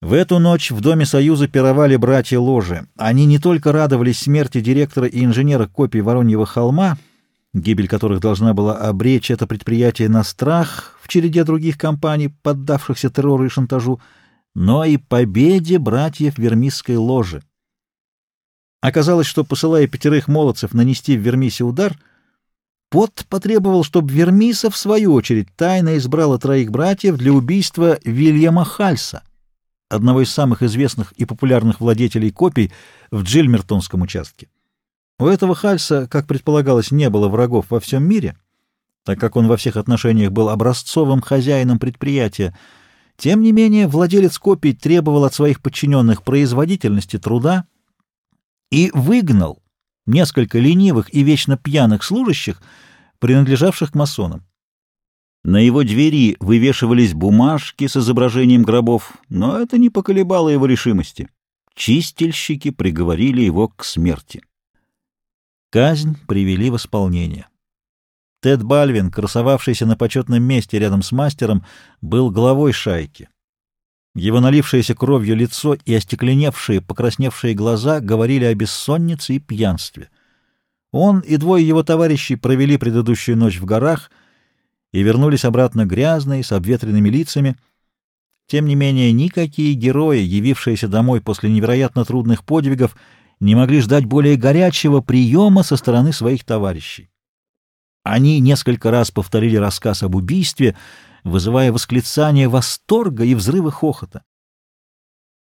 В эту ночь в Доме Союза пировали братья Ложи. Они не только радовались смерти директора и инженера копий Вороньего холма, гибель которых должна была обречь это предприятие на страх в череде других компаний, поддавшихся террору и шантажу, но и победе братьев Вермисской ложи. Оказалось, что, посылая 5 молодцев нанести в Вермисе удар, Пот потребовал, чтобы Вермиса, в свою очередь, тайно избрала 3 братьев для убийства Вильяма Хальса, одного из самых известных и популярных владетелей копий в Джилмертонском участке. У этого Хальса, как предполагалось, не было врагов во всем мире, так как он во всех отношениях был образцовым хозяином предприятия. Тем не менее, владелец копий требовал от своих подчиненных производительности труда и выгнал несколько ленивых и вечно пьяных служащих, принадлежавших к масонам. На его двери вывешивались бумажки с изображением гробов, но это не поколебало его решимости. Чистильщики приговорили его к смерти. Казнь привели в исполнение. Тед Бальвин, красовавшийся на почетном месте рядом с мастером, был главой шайки. Его налившееся кровью лицо и остекленевшие, покрасневшие глаза говорили о бессоннице и пьянстве. Он и 2 его товарищей провели предыдущую ночь в горах и вернулись обратно грязные, с обветренными лицами. Тем не менее, никакие герои, явившиеся домой после невероятно трудных подвигов, не могли ждать более горячего приема со стороны своих товарищей. Они несколько раз повторили рассказ об убийстве, вызывая восклицания восторга и взрывы хохота.